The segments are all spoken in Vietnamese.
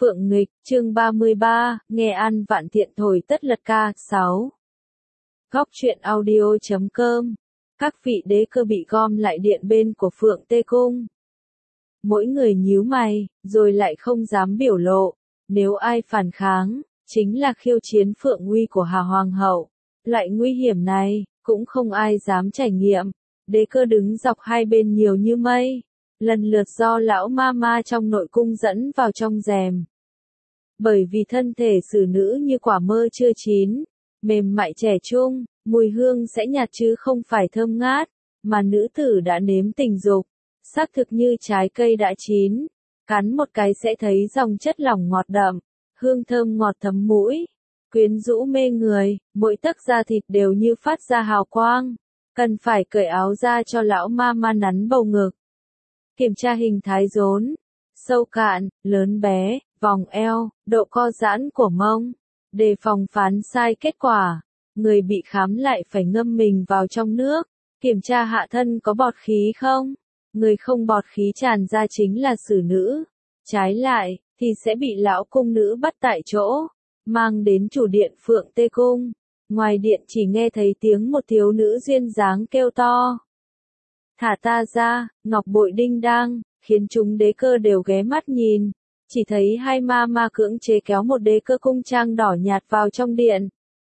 Phượng nghịch, chương 33, nghe ăn vạn thiện thổi tất lật ca, 6. Góc truyện audio.com. Các vị đế cơ bị gom lại điện bên của Phượng Tê Cung. Mỗi người nhíu mày, rồi lại không dám biểu lộ. Nếu ai phản kháng, chính là khiêu chiến Phượng uy của Hà Hoàng hậu. Loại nguy hiểm này, cũng không ai dám trải nghiệm. Đế cơ đứng dọc hai bên nhiều như mây. Lần lượt do lão ma ma trong nội cung dẫn vào trong rèm. Bởi vì thân thể xử nữ như quả mơ chưa chín, mềm mại trẻ trung, mùi hương sẽ nhạt chứ không phải thơm ngát, mà nữ tử đã nếm tình dục, xác thực như trái cây đã chín, cắn một cái sẽ thấy dòng chất lỏng ngọt đậm, hương thơm ngọt thấm mũi, quyến rũ mê người, mỗi tấc da thịt đều như phát ra hào quang, cần phải cởi áo ra cho lão ma ma nắn bầu ngực. Kiểm tra hình thái rốn, sâu cạn, lớn bé, vòng eo, độ co giãn của mông, đề phòng phán sai kết quả. Người bị khám lại phải ngâm mình vào trong nước, kiểm tra hạ thân có bọt khí không. Người không bọt khí tràn ra chính là xử nữ. Trái lại, thì sẽ bị lão cung nữ bắt tại chỗ, mang đến chủ điện Phượng Tê Cung. Ngoài điện chỉ nghe thấy tiếng một thiếu nữ duyên dáng kêu to. Thả ta ra, ngọc bội đinh đang, khiến chúng đế cơ đều ghé mắt nhìn. Chỉ thấy hai ma ma cưỡng chế kéo một đế cơ cung trang đỏ nhạt vào trong điện.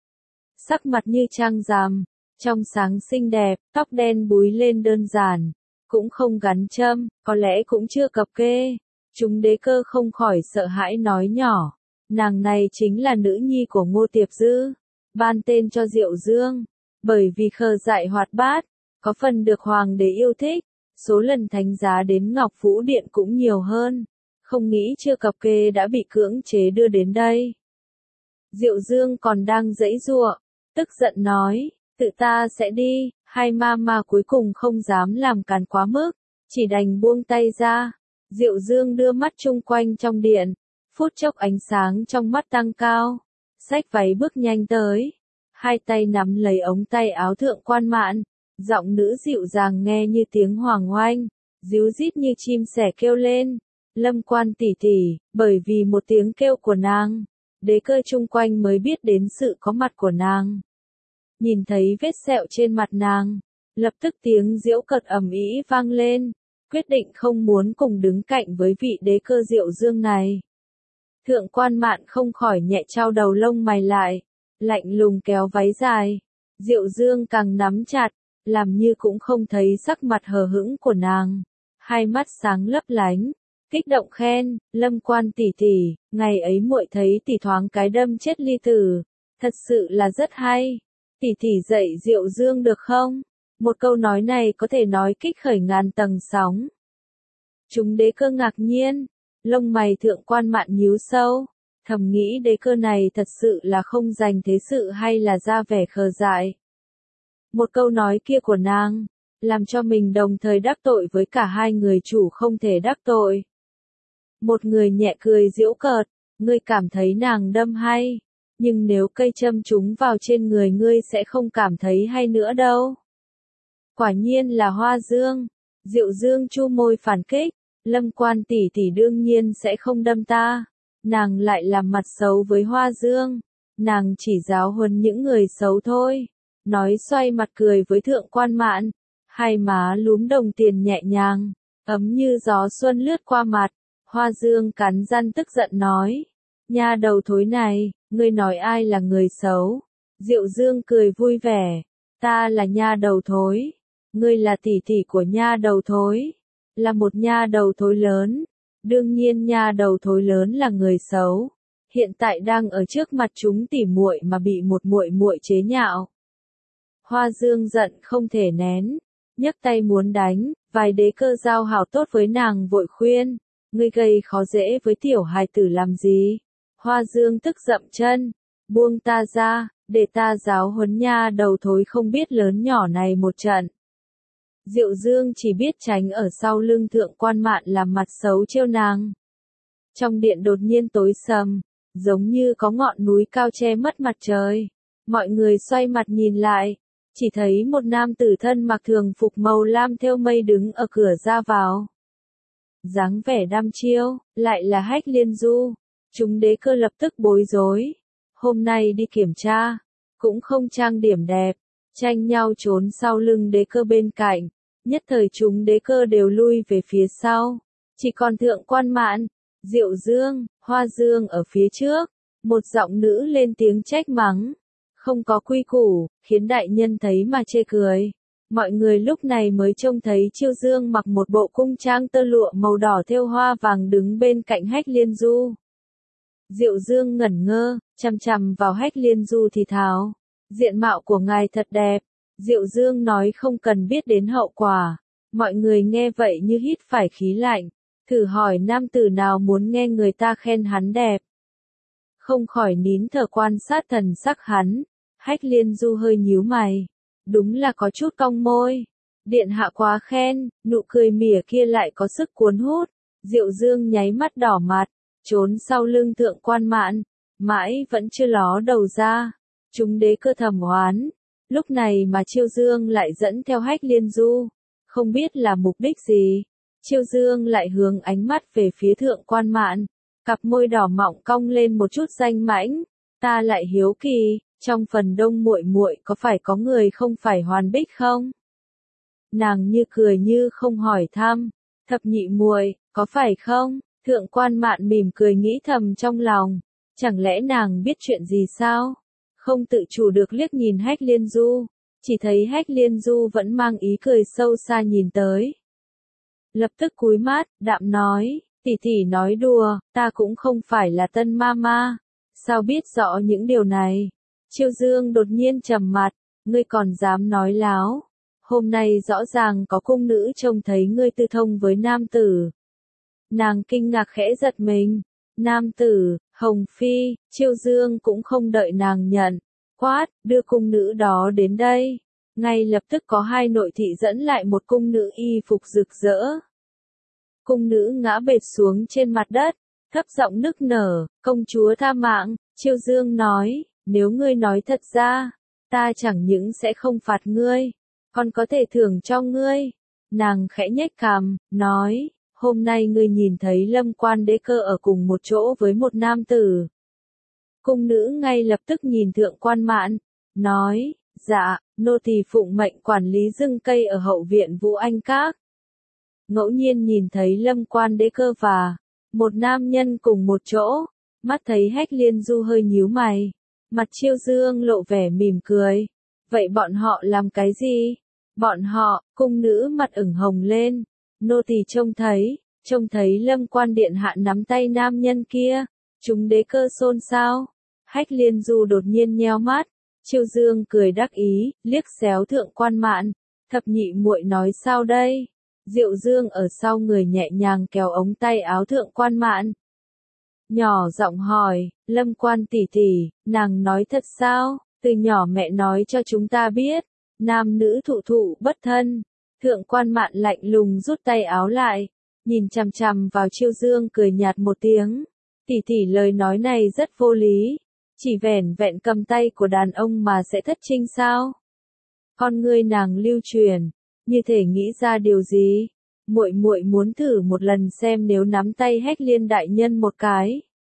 Sắc mặt như trăng rằm, trong sáng xinh đẹp, tóc đen búi lên đơn giản, cũng không gắn châm, có lẽ cũng chưa cập kê. Chúng đế cơ không khỏi sợ hãi nói nhỏ, nàng này chính là nữ nhi của Ngô Tiệp Dư, ban tên cho Diệu Dương, bởi vì khờ dại hoạt bát, có phần được hoàng đế yêu thích, số lần thánh giá đến Ngọc Vũ Điện cũng nhiều hơn, không nghĩ chưa cập kê đã bị cưỡng chế đưa đến đây. Diệu Dương còn đang giãy giụa, tức giận nói, tự ta sẽ đi. Hai ma ma cuối cùng không dám làm càn quá mức, chỉ đành buông tay ra. Diệu Dương đưa mắt chung quanh trong điện, phút chốc ánh sáng trong mắt tăng cao, xách váy bước nhanh tới, hai tay nắm lấy ống tay áo Thượng Quan Mạn, giọng nữ dịu dàng nghe như tiếng hoàng oanh, ríu rít như chim sẻ kêu lên, Lâm Quan tỷ tỷ. Bởi vì một tiếng kêu của nàng, đế cơ chung quanh mới biết đến sự có mặt của nàng. Nhìn thấy vết sẹo trên mặt nàng, lập tức tiếng giễu cợt ầm ĩ vang lên, quyết định không muốn cùng đứng cạnh với vị đế cơ Diệu Dương này. Thượng Quan Mạn không khỏi nhẹ chau đầu lông mày lại, lạnh lùng kéo váy dài. Diệu Dương càng nắm chặt, làm như cũng không thấy sắc mặt hờ hững của nàng, hai mắt sáng lấp lánh, kích động khen, Lâm Quan tỷ tỷ, ngày ấy muội thấy tỷ thoáng cái đâm chết ly tử, thật sự là rất hay. Tỷ tỷ dạy Diệu Dương được không? Một câu nói này có thể nói kích khởi ngàn tầng sóng. Chúng đế cơ ngạc nhiên, lông mày Thượng Quan Mạn nhíu sâu, thầm nghĩ đế cơ này thật sự là không dành thế sự hay là ra vẻ khờ dại. Một câu nói kia của nàng, làm cho mình đồng thời đắc tội với cả hai người chủ không thể đắc tội. Một người nhẹ cười giễu cợt, ngươi cảm thấy nàng đâm hay. Nhưng nếu cây châm trúng vào trên người ngươi sẽ không cảm thấy hay nữa đâu. Quả nhiên là Hoa Dương. Diệu Dương chu môi phản kích, Lâm Quan tỷ tỷ đương nhiên sẽ không đâm ta. Nàng lại làm mặt xấu với Hoa Dương. Nàng chỉ giáo huấn những người xấu thôi. Nói xoay mặt cười với Thượng Quan Mạn. Hai má lúm đồng tiền nhẹ nhàng, ấm như gió xuân lướt qua mặt. Hoa Dương cắn răng tức giận nói. Nha đầu thối này, ngươi nói ai là người xấu? Diệu Dương cười vui vẻ. Ta là nha đầu thối. Ngươi là tỷ tỷ của nha đầu thối. Là một nha đầu thối lớn. Đương nhiên nha đầu thối lớn là người xấu. Hiện tại đang ở trước mặt chúng tỉ muội mà bị một muội muội chế nhạo. Hoa Dương giận không thể nén. Nhấc tay muốn đánh, vài đế cơ giao hảo tốt với nàng vội khuyên. Ngươi gây khó dễ với tiểu hài tử làm gì? Hoa Dương tức dậm chân, buông ta ra, để ta giáo huấn nha đầu thối không biết lớn nhỏ này một trận. Diệu Dương chỉ biết tránh ở sau lưng Thượng Quan Mạn làm mặt xấu trêu nàng. Trong điện đột nhiên tối sầm, giống như có ngọn núi cao che mất mặt trời. Mọi người xoay mặt nhìn lại, chỉ thấy một nam tử thân mặc thường phục màu lam thêu mây đứng ở cửa ra vào. Dáng vẻ đăm chiêu, lại là Hách Liên Du. Chúng đế cơ lập tức bối rối. Hôm nay đi kiểm tra, cũng không trang điểm đẹp, tranh nhau trốn sau lưng đế cơ bên cạnh. Nhất thời chúng đế cơ đều lui về phía sau. Chỉ còn Thượng Quan Mạn, Diệu Dương, Hoa Dương ở phía trước. Một giọng nữ lên tiếng trách mắng. Không có quy củ, khiến đại nhân thấy mà chê cười. Mọi người lúc này mới trông thấy Chiêu Dương mặc một bộ cung trang tơ lụa màu đỏ thêu hoa vàng đứng bên cạnh Hách Liên Du. Diệu Dương ngẩn ngơ, chằm chằm vào Hách Liên Du thì thào. Diện mạo của ngài thật đẹp. Diệu Dương nói không cần biết đến hậu quả. Mọi người nghe vậy như hít phải khí lạnh. Thử hỏi nam tử nào muốn nghe người ta khen hắn đẹp. Không khỏi nín thở quan sát thần sắc hắn. Hách Liên Du hơi nhíu mày. Đúng là có chút cong môi. Điện hạ quá khen, nụ cười mỉa kia lại có sức cuốn hút. Diệu Dương nháy mắt đỏ mặt, trốn sau lưng Thượng Quan Mạn, mãi vẫn chưa ló đầu ra. Chúng đế cơ thầm oán. Lúc này mà Chiêu Dương lại dẫn theo Hách Liên Du. Không biết là mục đích gì. Chiêu Dương lại hướng ánh mắt về phía Thượng Quan Mạn. Cặp môi đỏ mọng cong lên một chút danh mãnh. Ta lại hiếu kỳ, trong phần đông muội muội có phải có người không phải Hoàn Bích không? Nàng như cười như không hỏi thăm. Thập nhị muội, có phải không? Thượng Quan Mạn mỉm cười nghĩ thầm trong lòng. Chẳng lẽ nàng biết chuyện gì sao? Không tự chủ được liếc nhìn Hách Liên Du. Chỉ thấy Hách Liên Du vẫn mang ý cười sâu xa nhìn tới. Lập tức cúi mắt, đạm nói, tỷ tỷ nói đùa, ta cũng không phải là Tân Mama. Sao biết rõ những điều này? Chiêu Dương đột nhiên trầm mặt, ngươi còn dám nói láo. Hôm nay rõ ràng có cung nữ trông thấy ngươi tư thông với nam tử. Nàng kinh ngạc khẽ giật mình. Nam tử, Hồng Phi, Chiêu Dương cũng không đợi nàng nhận. Quát, đưa cung nữ đó đến đây. Ngay lập tức có hai nội thị dẫn lại một cung nữ y phục rực rỡ. Cung nữ ngã bệt xuống trên mặt đất, thấp giọng nức nở, công chúa tha mạng. Chiêu Dương nói, nếu ngươi nói thật ra, ta chẳng những sẽ không phạt ngươi, còn có thể thưởng cho ngươi. Nàng khẽ nhếch cằm, nói, hôm nay ngươi nhìn thấy Lâm Quan đế cơ ở cùng một chỗ với một nam tử. Cung nữ ngay lập tức nhìn Thượng Quan Mạn, nói, dạ, nô tỳ phụng mệnh quản lý rừng cây ở hậu viện Vũ Anh Các. Ngẫu nhiên nhìn thấy Lâm Quan đế cơ và một nam nhân cùng một chỗ, mắt thấy Hách Liên Du hơi nhíu mày, mặt Chiêu Dương lộ vẻ mỉm cười. Vậy bọn họ làm cái gì? Bọn họ, cung nữ mặt ửng hồng lên, nô tỳ trông thấy Lâm Quan điện hạ nắm tay nam nhân kia, chúng đế cơ xôn xao. Hách Liên Du đột nhiên nheo mắt, Chiêu Dương cười đắc ý, liếc xéo Thượng Quan Mạn, thập nhị muội nói sao đây? Diệu Dương ở sau người nhẹ nhàng kéo ống tay áo Thượng Quan Mạn. Nhỏ giọng hỏi, Lâm Quan tỷ tỷ, nàng nói thật sao? Từ nhỏ mẹ nói cho chúng ta biết, nam nữ thụ thụ bất thân. Thượng Quan Mạn lạnh lùng rút tay áo lại, nhìn chằm chằm vào Chiêu Dương cười nhạt một tiếng. Tỷ tỷ lời nói này rất vô lý, chỉ vẻn vẹn cầm tay của đàn ông mà sẽ thất trinh sao? Con ngươi nàng lưu truyền, như thể nghĩ ra điều gì? Muội muội muốn thử một lần xem nếu nắm tay Hách Liên đại nhân một cái,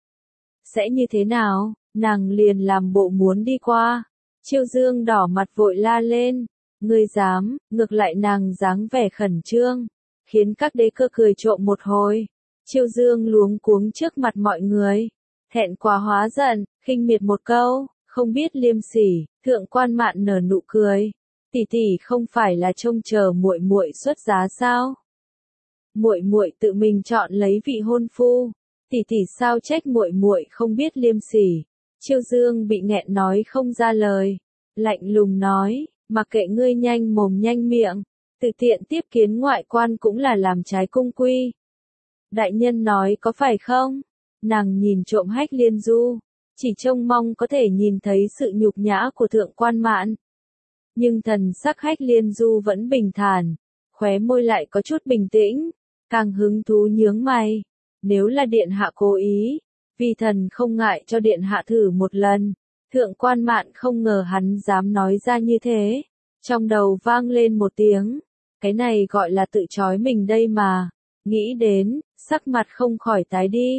sẽ như thế nào? Nàng liền làm bộ muốn đi qua. Chiêu Dương đỏ mặt vội la lên, ngươi dám? Ngược lại nàng dáng vẻ khẩn trương, khiến các đế cơ cười trộm một hồi. Chiêu Dương luống cuống trước mặt mọi người, thẹn quá hóa giận, khinh miệt một câu, không biết liêm sỉ. Thượng Quan Mạn nở nụ cười, tỷ tỷ không phải là trông chờ muội muội xuất giá sao? Muội muội tự mình chọn lấy vị hôn phu, tỷ tỷ sao trách muội muội không biết liêm sỉ? Chiêu Dương bị nghẹn nói không ra lời, lạnh lùng nói, mặc kệ ngươi nhanh mồm nhanh miệng, tự tiện tiếp kiến ngoại quan cũng là làm trái cung quy. Đại nhân nói có phải không? Nàng nhìn trộm Hách Liên Du, chỉ trông mong có thể nhìn thấy sự nhục nhã của Thượng Quan Mạn. Nhưng thần sắc Hách Liên Du vẫn bình thản, khóe môi lại có chút bình tĩnh, càng hứng thú nhướng mày. Nếu là điện hạ cố ý, vi thần không ngại cho điện hạ thử một lần. Thượng Quan Mạn không ngờ hắn dám nói ra như thế, trong đầu vang lên một tiếng, cái này gọi là tự chói mình đây mà. Nghĩ đến, sắc mặt không khỏi tái đi,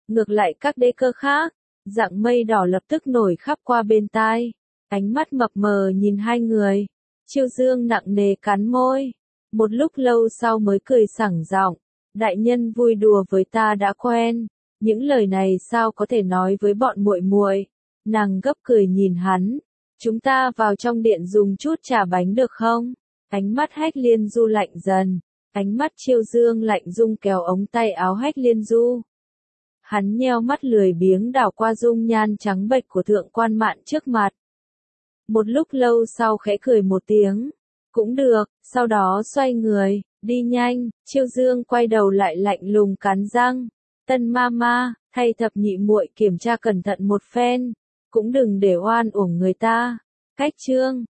Ngược lại các đế cơ khác, dạng mây đỏ lập tức nổi khắp qua bên tai. Ánh mắt mập mờ nhìn hai người. Chiêu Dương nặng nề cắn môi. Một lúc lâu sau mới cười sảng giọng. Đại nhân vui đùa với ta đã quen. Những lời này sao có thể nói với bọn muội muội? Nàng gấp cười nhìn hắn. Chúng ta vào trong điện dùng chút trà bánh được không? Ánh mắt Hách Liên Du lạnh dần. Ánh mắt Chiêu Dương lạnh rung kéo ống tay áo Hách Liên Du. Hắn nheo mắt lười biếng đảo qua dung nhan trắng bệch của thượng quan mạn trước mặt. Một lúc lâu sau khẽ cười một tiếng. Cũng được, sau đó xoay người, đi nhanh. Chiêu Dương quay đầu lại lạnh lùng cắn răng. Tân mama, thay thập nhị muội kiểm tra cẩn thận một phen. Cũng đừng để oan uổng người ta. Cách chương